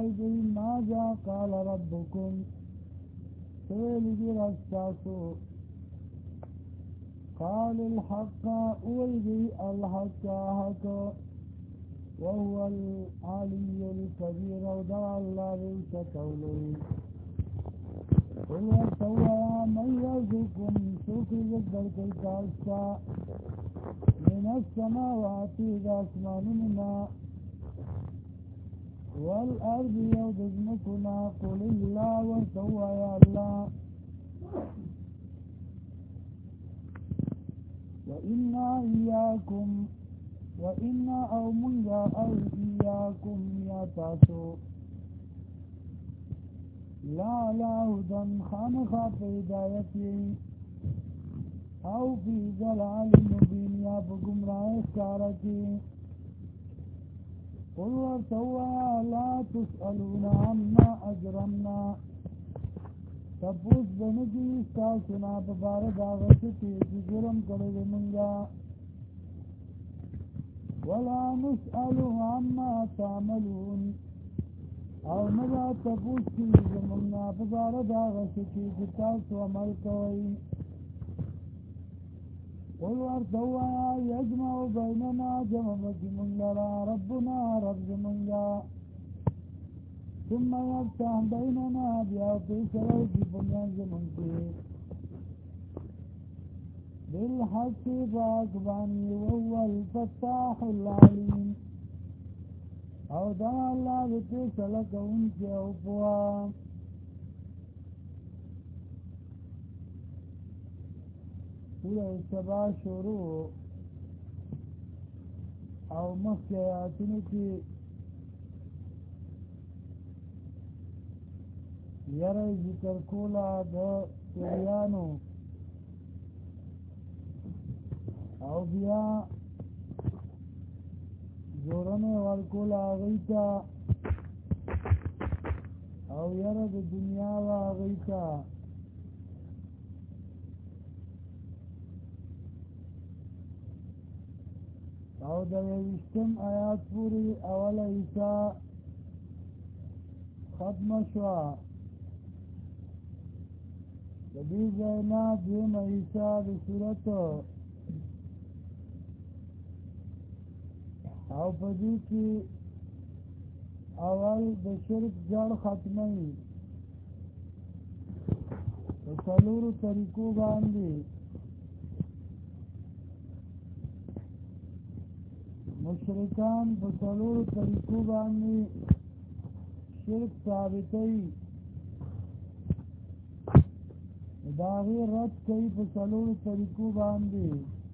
دی ماذا قال ربکم سویلی دی رستاسو قال الحق اویدی الحق حق وهو العلي الكبير ودعا الله بالتكولي قل ورسوا من يرزقكم شوفي ذكر كالكاسا من السماوات الاسماننا والارض يوجزنكنا قل الله ورسوا يا الله وإنا أو منجا أو إياكم يا تاسو لا على هدى خامخا في هدايتي أو في ضلال مبين يا بگمراه اختارتي قل ورسوا لا تسألون عما أجرمنا تپوس بنگی استاسنا ببارد آغشتی کی جرم کرد منگا ولا نسأل عما تعملون او ندا تپوس کی زمنا ببارد آغشتی کی تاسو عمل کوئی قل ورسوا یجمع بیننا جمع بکی منگا ربنا رب منگا ثم يفتح بيننا بأطيسر في بنيان زمنكي بالحق فأكباني وهو الفتاح العليم او دا الله بطيسر لك انك اوفوا سورة السبا شروع او مخي آتنكي یره ذکر کولا د پیانو او بیا زورنه ورکولا غیتا او یره د دنیا وا غیتا او د وشتم آیات پوری اول ایسا ختم شوا دی زینا دیم عیسیٰ دی صورت او پدی کی اول د شرک جڑ ختمی سلور طریقو باندی مشرکان بسلور طریقو باندی شرک ثابتی داغی رد کئی پسلور طریقو باندی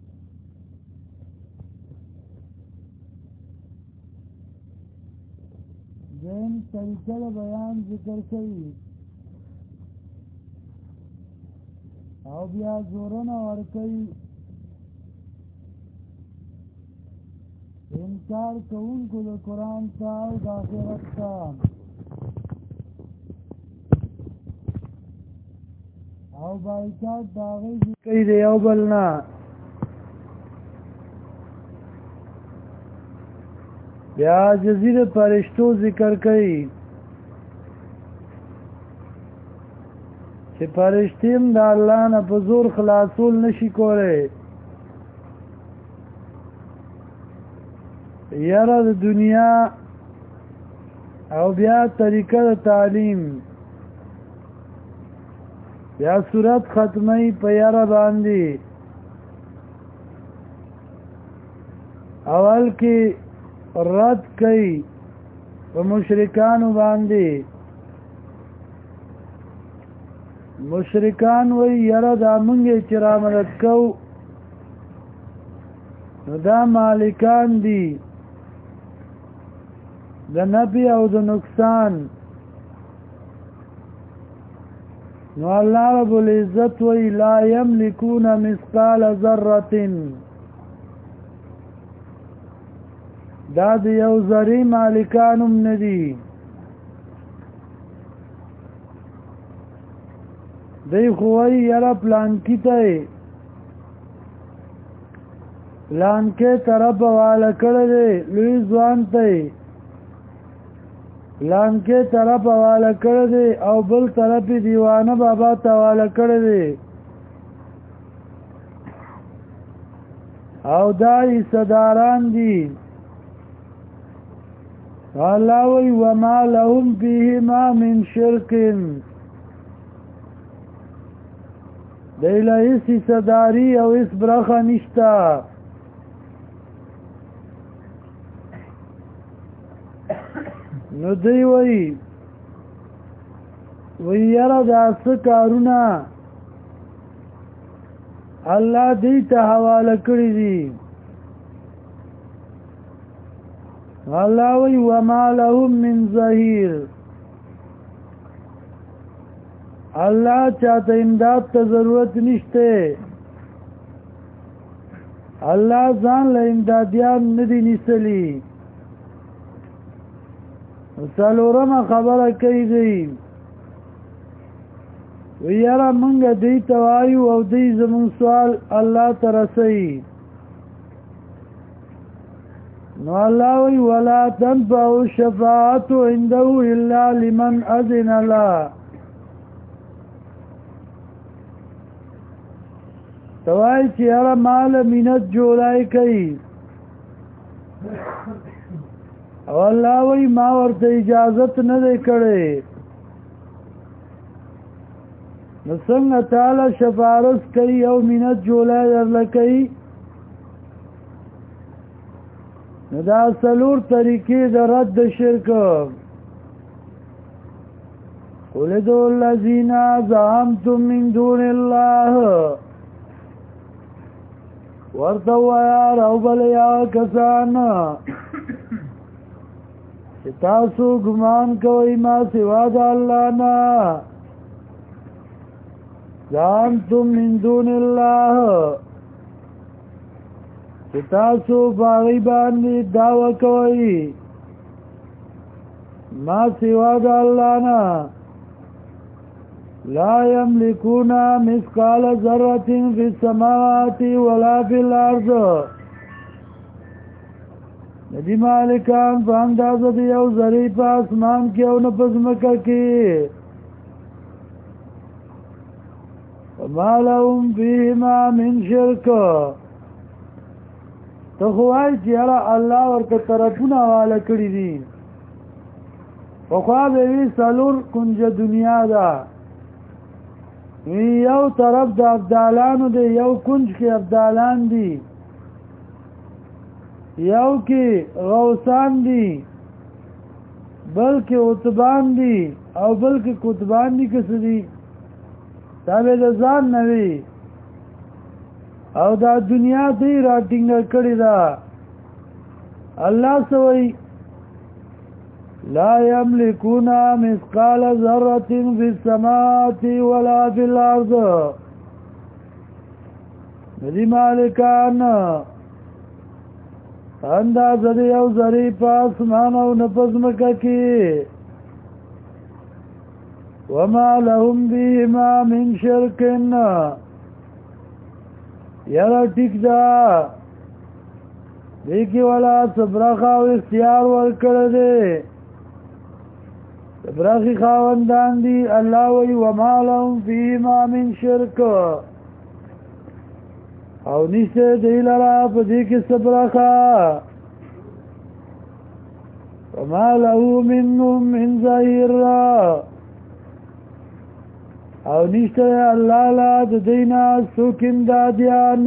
دین طریقہ بیان ذکر کئی او بیا زورن اور کئی انکار کون کو دا قرآن تا او دا آخرت تا او بایکاٹ داغی کئی دے او بلنا بیا جزیر پرشتو ذکر کئی چه پرشتیم دا اللہ نا پزور خلاصول نشی کولے یرا دا دنیا او بیا طریقہ دا تعلیم یا صورت ختمی پیارا باندی اول کی رد کئی و مشرکانو باندی مشرکان وی یرا دا منگی چرا مدد کو دا مالکان دی دا نفی او دا نقصان نو اللہ رب العزت وی لا یملکون مثقال ذرة دا دی یو ذری مالکانم ندی دی خوی یرا پلانکی تے پلانکے طرف والا کردے لوی زوان تے لانکه طرف حواله کړی دی او بل طرف دیوانه بابا ته حواله کړی دی او دا حصداران دي الله وی وما لهم فيهما من شرک دیله هیڅ حصداري او هیڅ برخه نشته نو دی وی یاره دا څه کارونه الله دې ته حواله کړی دي الله وی وما لهم من ظهیر الله چاته امداد ته ضرورت نشته الله ځان له امدادیان ندی نیسلی څلورمه خبره کوي دی ویاره منگا دی توایو او دی زمون سوال اللہ ترسی نو اللہ وی ولا تنفع الشفاعت عنده الا لمن اذن له توائی چی ارہ مال منت جولائی کئی او اللہ وی ما ورته اجازت ندے کڑے نو څنګه تعالی شفارس کوي او منت جولای درلکوي نو دا څلور طریقې د رد شرک قل ادعوا الذین زعمتم من دون الله ورته وایه راوبلیا کسان چې تاسو ګمان کوئ ما سوا د الله نه زعمتم من دون الله چې تاسو باغی باندې دعوه کوئ ما سوا د الله نه لا يملكون مثقال ذرة في السماوات ولا في الأرض ندی مالکان په اندازه د یو ذرې په اسمان کې او نه په ځمکه کې وما لهم فيهما من شرک ته خوای چې الله ورته طرفونه حواله کړی دي پخوا به وی څلور کنج دنیا ده یو طرف د ابدالانو دی یو کنج کې ابدالان دي یو کې غوثان دي بلکې عتبان دي او بلکې کتبان دي کس دي تابع د ځان نوی او دا دنیا دی راټینګ کړی دا الله سوئی لا يملكون مثقال ذرة في السماوات ولا في الأرض ندی مالکان اندازه دی یو ذری په اسمان او نه په ځمکه کې وما لهم بهما من شرک یاره ټیک ده دیکی والا صبرخه او اختیار ورکړی دی صبرخی خاوندان دی الله وی وما لهم بهما من شرک او نشته دی لرا په دې کې صبرخه وما له منهم من ظهیر او نشته الله لا د دینا څوک امدادیان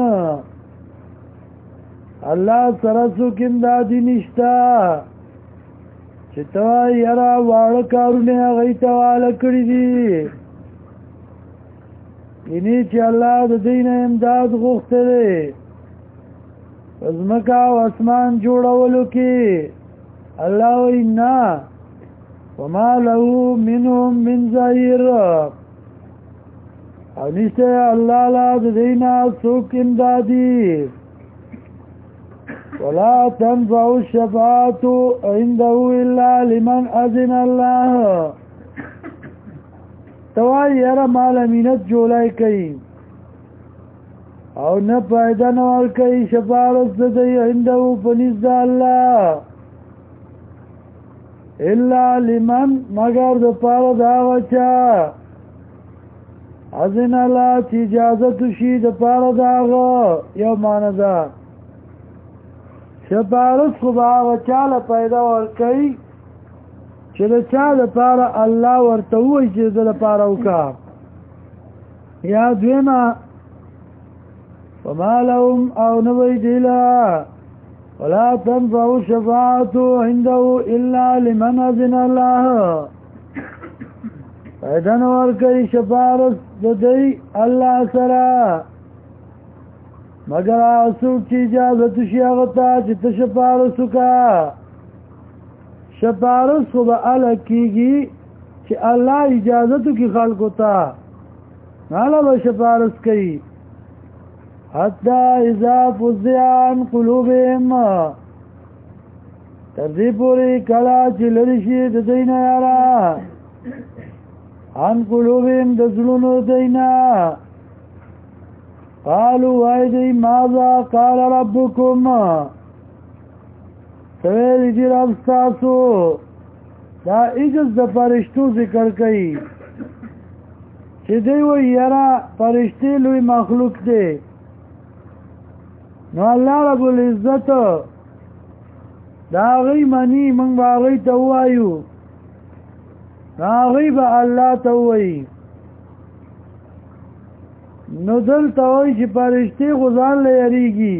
الله سره څوک امدادي نشته چې ته یاره واړه کارونه هغې ته حواله کړي دي ینې چې الله د دینا امداد غوښتی دی په ځمکه او اسمان جوړولو کې الله وایي نه وما له منهم من ظهیر او نشته الله لا د دینا څوک امدادي ولا تنفع الشفاعة عنده إلا لمن أذن الله توائی یرا مال امینت جولائی کئی او نه پایده نوال کئی شفاعت دی عنده پنیز دا اللہ الا لمن مگر د پاره دا وچا اذن الله چې اجازه شي د پاره داغه یو معنی ده سپارس خو به وچاله پیدا ورکوي چې د چا دپاره الله ورته ووایي چې د لپاره وکړه یا دویمه وما لهم او نوی دیلا ولا تنفع الشفاعة عنده الا لمن اذن الله فیدن ورکی شفارس دی اللہ سرا مگر آسوک چی اجازت شیاغتا چی تشفارسو کا شفارس خود علق کی گی چی اللہ اجازتو کی خلقو تا نالا با شفارس کی حتی اذا فزیان قلوبهم تردی پوری کلا چی لرشی دین یارا عن قلوبهم دزلونو دینا قالوا وایدی ماذا قال ربكم سویلی دی رب ستاسو دا اجز دا فرشتو ذکر کئی چی دیوی یرا فرشتی لوی مخلوق دی نو اللہ رب العزت دا غی منی منگ با غی توایو ناغی با اللہ توئی نو دل توئی چی پرشتی غزان لیریگی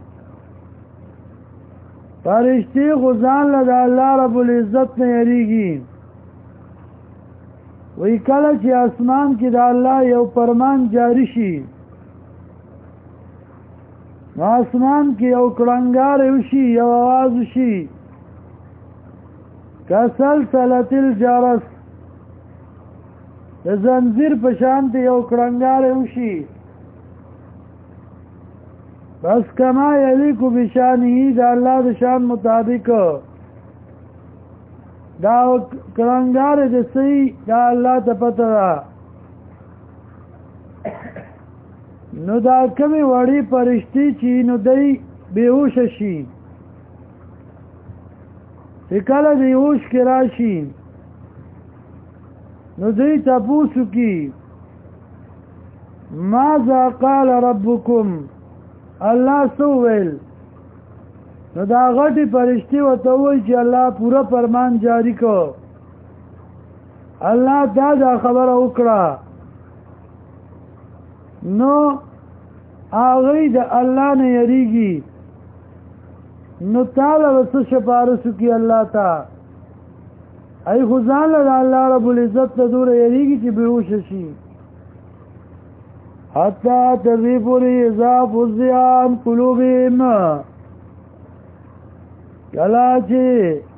پرشتی غزان لدا اللہ رب العزت لیریگی وی کله چی اسمان کی دا اللہ یو فرمان جاری شي نو اسمان کی یو کلنگار وشي یو آواز وشي کسلسلت الجرس د زنجیر په شان دی یو کړنګار وشي بس کما یلیک بشانه دا الله د شان مطابق دا کړنګار د سي دا الله ته پته نو دا کمی وړي پرشتي چې نو دی بیهوش شي کله دی هوش کې راشي نو دی تپوسو کی ماذا قال ربكم الله سوویل نو دا غټي پرشتي وته وای چې الله پورا فرمان جاری کو الله دا خبره وکړه نو هغه د الله نه یریږي نو تعالی وس شفارسو کی الله تا ای خدان له الله رب العزت ته دور یریږي چې بیهوش شي حتی تذیبوری اضاف الزیان قلوبهم کلا چه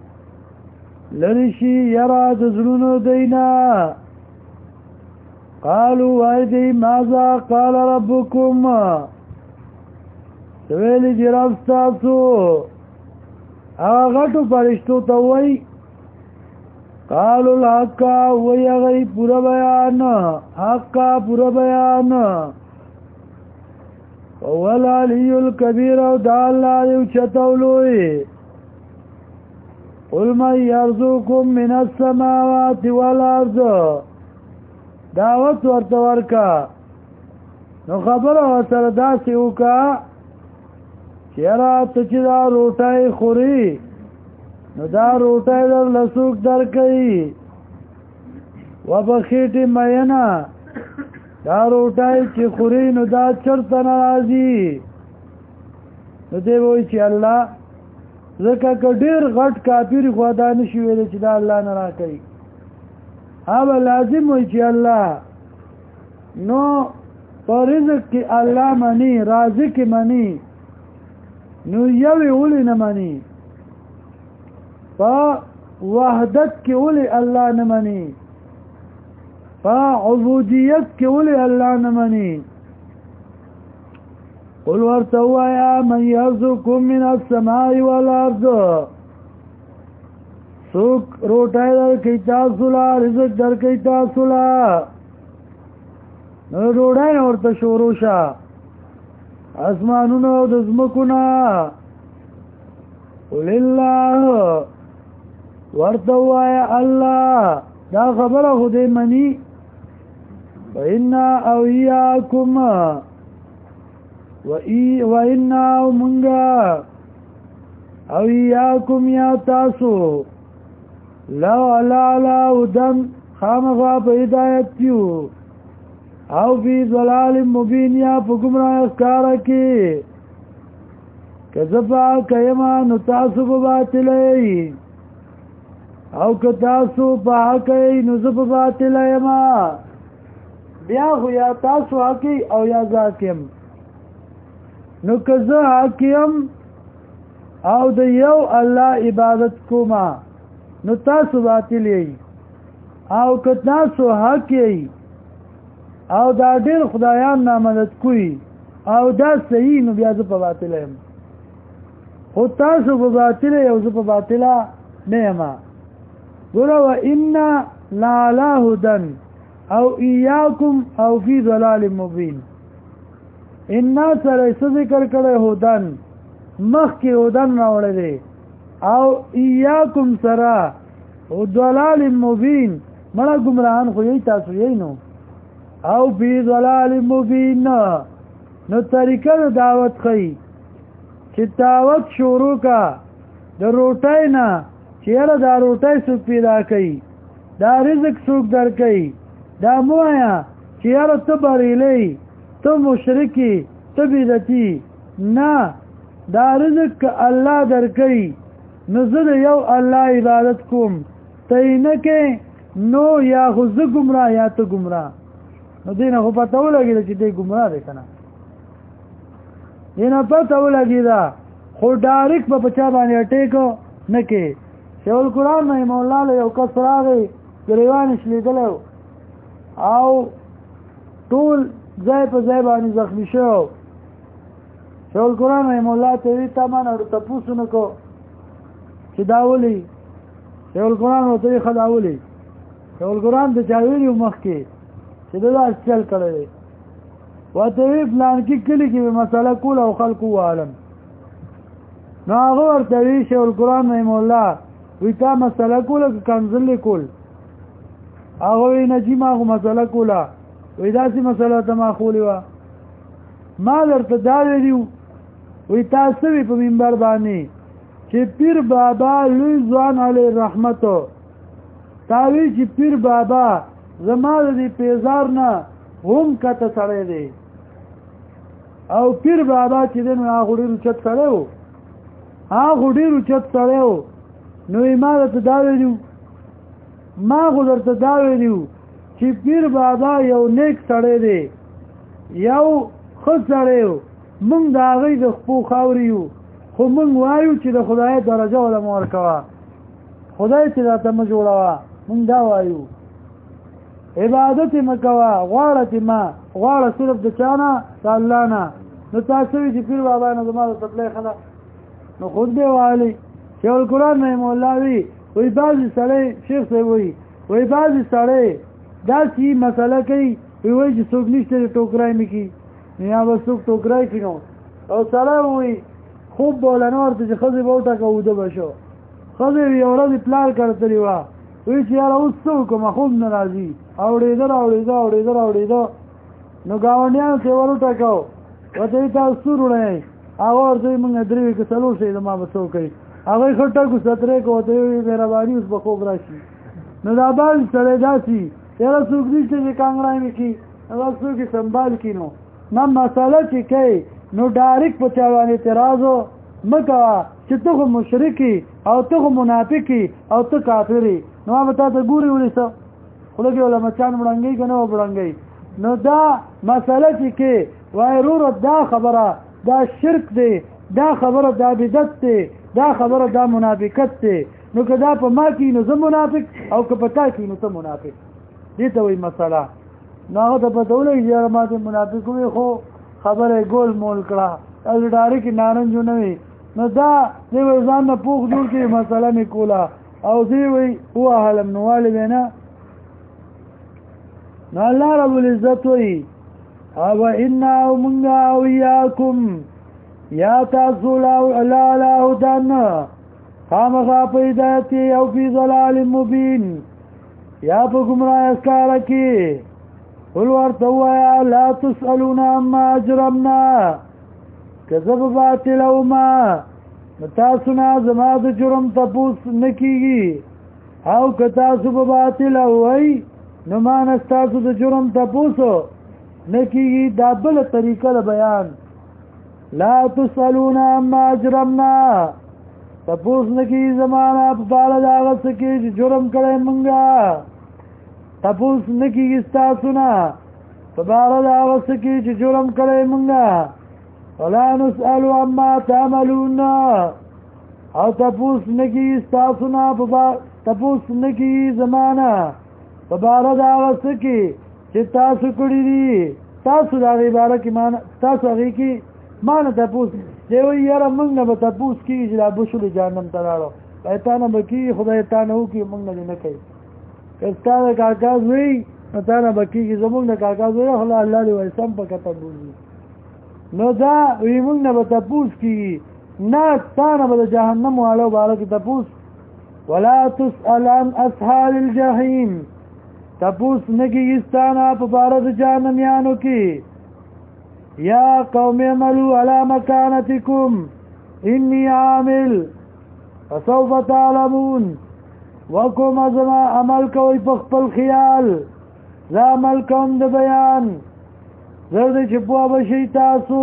لرشی یراد زرونو دینا قالوا وایدی ماذا قال ربكم سویلی دی رب ستاسو آغا غٹو پرشتو تاوی قالوا الحق ویغی پورا بیان حقا پورا بیان والعلی الكبیر او دا اللہ دیو چتولوی قل من یرزوکم من السماوات والارض دعوت ورتورکا نو خبر ورسر داسی اوکا چیرا تچی دا روٹای خوری نو دا روٹای در لسوک در کئی و بخیٹی مینا دا روٹای چی خوری نو دا چرتا نرازی نو دیوئی چی اللہ زکا که دیر غٹ کافیری خوادا نشی ویلی چی دا اللہ نرا کئی اب لازم ہوئی چی اللہ نو پر رزق کی اللہ منی رازق کی منی نو یوی اولی نمانی پا وحدت کی اولی اللہ نمانی پا عبودیت کی اولی اللہ نمانی قل ورتوا یا من یرزقکم من السماء والارض سوک روٹای در کئی تاسولا رزق در کئی تاسولا نو روڑای نورتا شوروشا اسمانونو دزمکونا قل اللہ ورته وایا الله دا خبره خو دې مني وإنا او إياكم وإنا منغا او إياكم يا تاسو لو علا هدن خامخا په هدایت یو او فی ضلال مبین یا په ګمراه ښکاره کې کذبا کیما نو تاسو په باطل او که تاسو په حق نو زه په باطل یم بیا خو یا تاسو حق او یا ذاکم نو که زه حاکم او د یو الله عبادت کوما نو تاسو باطل یې او که تاسو حق یې او دا ډېر خدایان نامدد کوي او دا صحیح نو بیا زه په باطل یم خو تاسو په باطل یې او زه په باطل نه یم ګوره وإنا لعلى هدى او إياكم او فی ضلال مبین انا سره څه ذکر کړی هدن مخکې هدن راوړی دی او إياكم سره ضلال مبین مړه ګمراهان خو یې تاسو یې نو او فی ضلال مبین نو طریقه د دعوت خی چې دعوت شروع کا د روټۍ نه چې یاره دا روټۍ څوک پیدا کوي دا رزق څوک درکوي دا مو وایا چې یاره ته بریلی ته مشرکی ته بدعتي نه دا رزق که الله درکوي نو زه د یو الله عبادت کوم ته یې نه کې نو یا خو زه ګمراه یا ته ګمراه نو دې نه خو پته ولګېده چې دی ګمراه دی که نه دې نه پته ولګېده خو ډایرکټ به په چا باندې اټیکو نه کې شیخ القرآن رحمه الله له یو کس راغی ګریوان شلیدلی او ټول ځای په ځای باندې زخمی شو شیخ القرآن رحمه الله ته وی تا ما نه تپوس نه کو چې دا ولي شیخ القرآن ورته وی ښه دا ولي شیخ القرآن د چا ویلي مخکې چې دا داسې چل کړی دی ورته وی فلانکي کلي کې به مسله کوله او خلکو وعالم نو هغه ورته وی شیخ القرآن رحمه الله وی تا مسله کوله که کنزل کول هغه وی نجی ما خو مسله کوله وی داسې مسله ته ما خولی وه ما درته دا ویلي وی تاسو وی په منبر باندې چې پیر بابا لوی ځوان علیه رحمتو تا وی چې پیر بابا زما د دې پیزار نه هم کته سړی دی او پیر بابا چې دی نو هغه ډېر اوچت سړی و هغه ډېر اوچت سړی و نو ما درته دا ویلي ما خو درته دا ویلي چې پیر بابا یو نیک سړی دی یو ښه سړی و موږ د هغې د خپو خاورې یو خو موږ وایو چې د خدای درجه وله مه ورکوه خدای چې راته مه جوړوه موږ دا وایو عبادت مه کوه غواړه صرف د چا نه د الله نه نو تاسو وي چې پیر بابا نه زما د تپلی ښه ده نو خود دی وایلی شیخ القرآن رحمه الله وی بعضې سړی شیخ صاحب وی بعضې سړی داسې مسله کوي وی چې څوک نشته د ټوکرای مې کي یا به څوک ټوکرای کي نو او سړی وی خوب بوله نه ورته چې ښځې به وټکه اوده به شو ښځې یو ورځې پلار کړتلې وه وی چې یاره اوس څه وکړمه خوب نه راځي اورېده نو ګاونډیانو چې ور وټکو ورته وي تاسو څو وروڼه یئ هغه ورته وي موږ درې وي که څلور شئ زما به څه وکړئ هغوی ښه ټکو سترې کړو ورته وي مهرباني اوس به خوب راشي نو دا بعضې سړی داسې یاره څوک نشته چې کانګړی مې کړي هغه څوک یې سنبال کړي نو نه مسله چې کوي نو ډایرکټ په چا باندې اعتراض مه کوه چې ته خو مشرک او ته خو منافق او ته کافر نو ما به تا ته ګوري ولې څه خو لږې وله مچان بړنګوي که نه وبړنګوي نو دا مسله چې کې وایي وروره دا خبره دا شرک دی دا خبره دا بدعت دی دا خبره دا منافقت دی نو که دا په ما کې نو زه منافق او که په تا کې نو ته منافق دې ته وایي مسله نو هغه ته پته ولګي چې یاره ما ته منافق وي خو خبره یې ګول مول کړه او ډایرکټ نارنجو نه وي نو دا دی وایي ځان نه پوخ جوړ کړي مسله مې کوله او دی وایي ووهلم نو والې به نه نو الله رب العزت وایي او انا او منگا او ایاکم یا تاسو لا هدن خامخا په هدایت او فی ضلال مبین یا په گمراه اسکار کې قل ورته وایا لا تسألون عما اجرمنا کذب باطل او ما تاسو نه زما د جرم تپوس نکیږي او که تاسو په باطل وای نو ما نه تاسو د جرم تپوسو نکیږي دا بل طریقه بیان لا تسألون عما اجرمنا تپوس نکی زمانہ په بار دا غس کې جرم کړي مونږه تپوس نکی تاسو نه په بار دا غس کې جرم کړي مونږه ولا نسأل عما تعملون او تپوس نکی تاسو نه تپوس نکی زمانہ په بار دا غس کې چې تاسو کړی دي تاسو دا عبارت کې مان تاسو هغه کې مان تپوس دی وی یاره موږ نه به تپوس کېږي چې دا بشل جهنم ته لاړو تا نه به کېږي خدای تا نه وکړي موږ نه دې نه کوي که ستا د کاکا زوی نو تا نه به کېږي زموږ د کاکا زوی خو الله دې وایي سم په کته بوځي نو دا وی موږ نه به تپوس کېږي نه تا نه به د جهنم واړو باره کې تپوس ولا تسأل عن اصحاب الجحیم تپوس نه کېږي ستا نه په باره د جهنمیانو کې یا قوم اعملوا على مكانتكم اني عامل فسوف تعلمون وکم ازما عمل کوي په خپل خیال زه عمل کوم د بیان زرد چې په بشي تاسو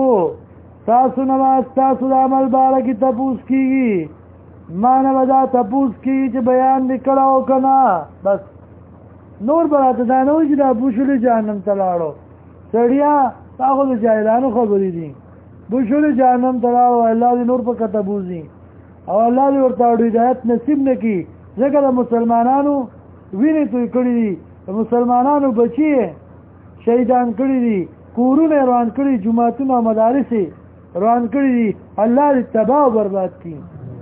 نه تاسو د عمل باره کې تپوس کیږي ما نه ودا تپوس کیږي چې بیان نکړاو کنه بس نور براته دا نو چې دا بوشل جهنم ته لاړو سړیا تاغو د جاهلانو خبرې دي بشور جهنم تراو الله دې نور په کته بوزي او الله دې ورته هدایت نصیب نکي ځکه د مسلمانانو ویني توي کړی دي د مسلمانانو بچي شهیدان کړی دي کورونه روان کړی جمعهتون او مدارس روان کړی دي الله دې تباہ او برباد کړي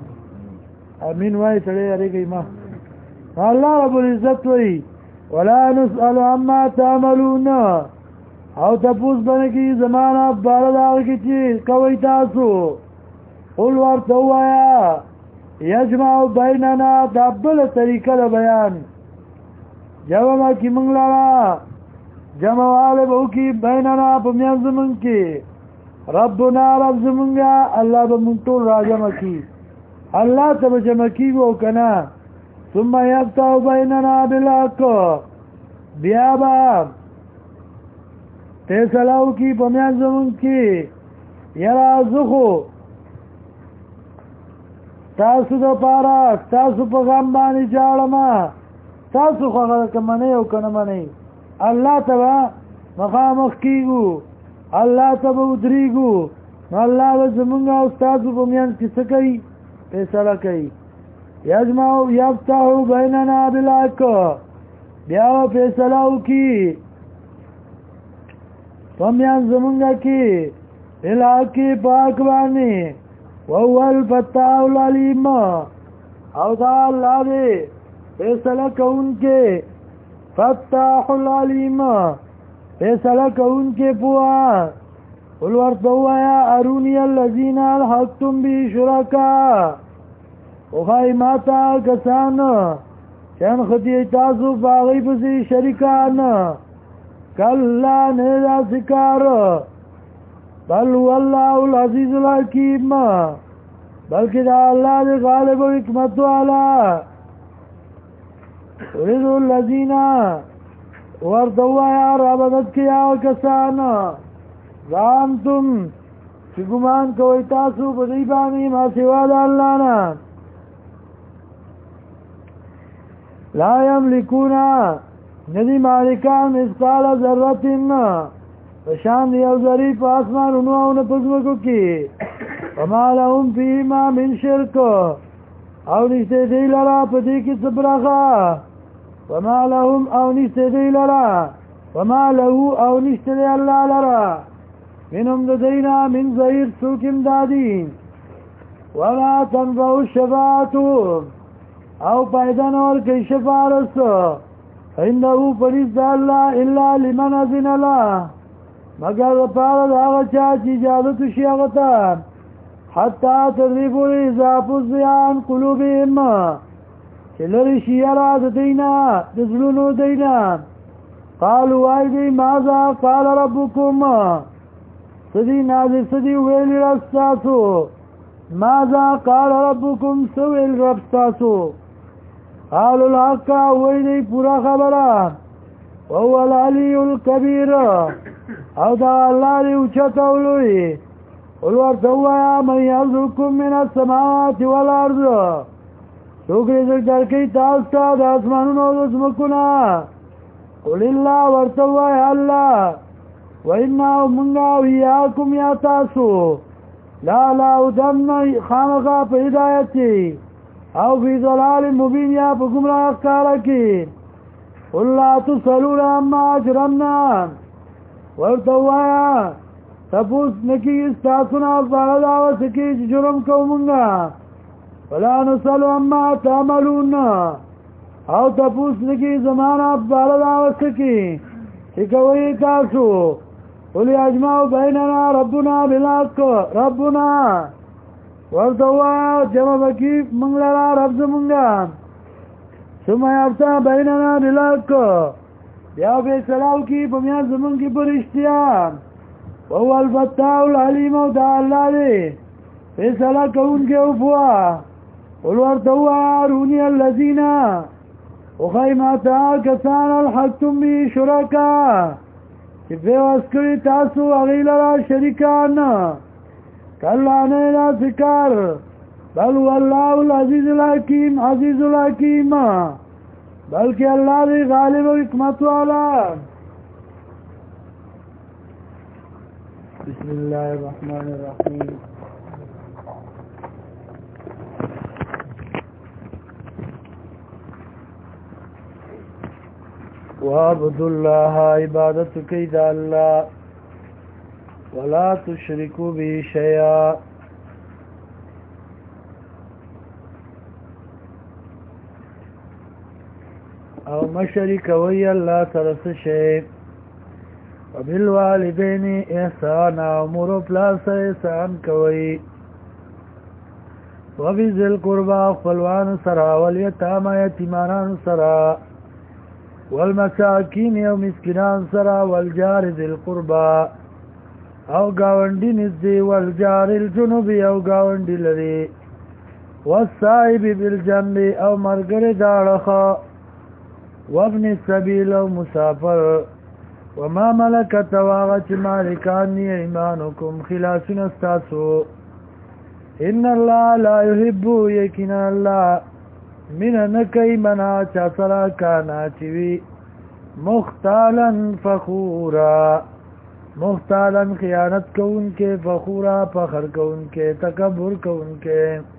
امين وای سره اړیږي ما الله رب العزت وای ولا نسأل عما تعملون او تپوس بنه کی زمانہ بارد کی چی کوي تاسو قل ورته وایا یجمع بیننا دبل طریقه بیان جواب کی منګلا جمع والے بو کی بیننا پمیان زمون کی ربنا رب زمونگا الله به مونږ راجمع کی الله ته جمع کی وو کنا ثم یفتح بیننا بالحق بیا با فیصلو کی پمیان زمون کی یرا زخو تاسو د پارا تاسو په غم باندې جاړما تاسو خو هغه کمنه او کنه منه الله تبا مخامخ کیګو الله تبا ودریګو الله زمونږ او تاسو پمیان کیسه کوي فیصله کوي یجمع یفتح بیننا بالحق بیا فیصلو کی پمیان زمونگا کی الہاکی پاک بانی وهو الفتاح العلیم او دا اللہ دے فیصلہ کون کے فتاح العلیم فیصلہ کون کے پوا قلورتوا یا ارونی اللذین الحقتم بی شرکا اخائی ماتا کسان چین خطی تاسو باغی پسی شرکان کلا نیدا سکار بل واللہ العزیز الحکیم بلکہ دا اللہ دے غالب و حکمت والا ورد اللذین وردوا یا رابطت کیا کسان زامتم چی گمان کوئی تاسو بدیبانی ما سوا دا اللہ نا لا یملکونا ندی مالکان مثقال ذرتن وشان دی او ذری په اسمانونو او نه پزمکو کې وما لهم فيما من شرک او نشته دی لرا په دې کې صبرغه وما لهم او نشته دی لرا وما له او نشته دی الله لرا منهم لدينا من ظهير سوق امدادين ولا تنفع الشفاعة او پیدان اور کئی شفارس عنده فريض الله الا لمن اذن له مگر پاره دا چا چې اجازه شي هغه ته حتی ترریبوری اضافو زیان قلوبهم چلری شیرا دینا دزلونو دینا قالوا ایدی ماذا قال ربكم صدی نازل صدی ویل رستاسو ماذا قال ربكم سویل ربستاسو قالوا الحق ویدی پورا خبران وهو العلي الكبير او دا الله دی اوچت اولوی ورتوا من يرزقكم من السماوات والارض سوک رزق درکی تاستا دا اسمانون او دزمکونا قل اللہ ورتوا یا اللہ وإنا منگا ویاکم یا تاسو لا ادن خامقا پا ہدایتی او فی ضلال مبین یا پا گمراہ کارکی قل لا تسألون اما اجرمنا ورتوا یا تپوس نکی استاسونا فاغداو سکی جرم کو منگا ولا نسأل اما تعملون او تپوس نکی زمانہ فاغداو سکی چکوئی تاسو قلی اجمعو بیننا ربنا بالحق ربنا ورتوا جمع بکیف منگلرا رب زمنگا ثم یابتا بیننا بالحق بیا فیصلاو کی پمیان زمن کی پر اشتیام وهو الفتاح العلیم و دا اللہ دے فیصلہ کون کے افوا والورتوا رونی اللذین وخیماتا کسان الحقتم بی شرکا چفے واسکری تاسو اغیل را شرکان کلانے لا سکار بل واللہ العزیز الحکیم عزیز الحکیم بلکہ اللہ دے غالب و حکمت والا بسم الله الرحمن الرحيم وعبدوا الله عبادت كيد الله ولا تشركوا به شيئا او مشرك ويا الله ترس شيء وبالوالدین احسانا امور پلاس احسان کوي وبذل القربى خپلوان سرا والیتام یتیمانان سرا والمساکین او مسکینان سرا والجار ذی القربى او گاونډي نږدې والجار الجنوب او گاونډي لري والصائب بالجنب او مرګره داړه وابن السبيل او مسافر وما ملکت واغت مالکانی ایمانکم خلافین استاسو ان اللہ لا يحبو یکینا اللہ من نکی منا چاسرا کانا چوی مختالا فخورا مختالا خیانت کون کے فخورا فخر کون کے تکبر کون کے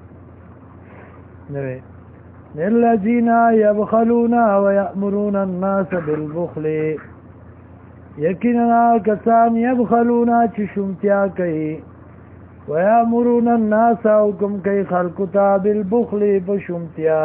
الذین یبخلون ویأمرون الناس بالبخل یقینا کسان یبخلونا چی شمتیا کئی ویامرون الناس حکم کئی خلقتا بالبخل بشمتیا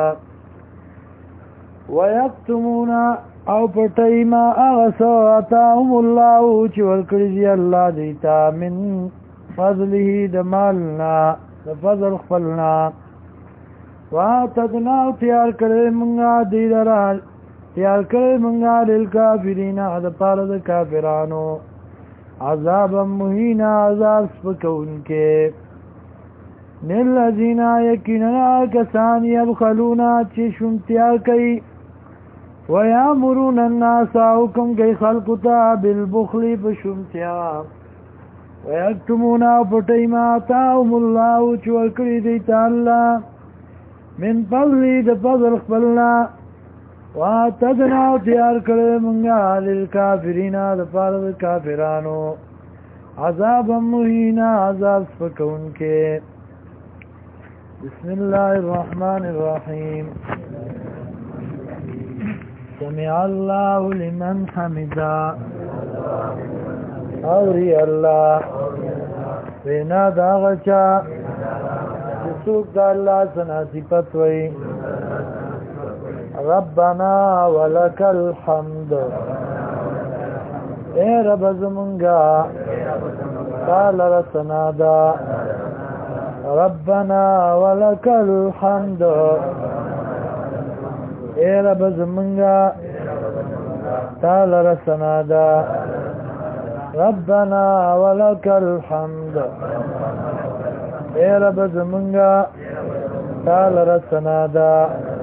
ویکتمونا او پٹئی ما اغسو اتاهم اللہ چی ورکرزی اللہ دیتا من فضله دمالنا دفضل خفلنا واتدنا تیار کرے منگا دیدرال تیار کرے منگا للکافرین د پاره د کافرانو عذاب مهین عذاب سپکون کے للذین یقینا کسان یبخلون چی شمتیا کئی ویامرون الناس حکم کئی خلقتا بالبخل بشمتیا ویکتمون پټی ما آتاهم الله چې ورکړي دیتا الله من فضل د فضل خپلنا واتدنا تیار کړی مونږه للکافرین د پاره د کافرانو عذاب مهین عذاب سپکونکې بسم الله الرحمن الرحیم سمع الله لمن حمدا اوری الله وینا دا غچا چې څوک د الله څخه صفت وي ربنا ولك الحمد اے رب زمونگا قال رسنا دا ربنا ولك الحمد اے رب زمنگا تعالی رسنا دا ربنا ولك الحمد اے رب زمنگا تعالی رسنا دا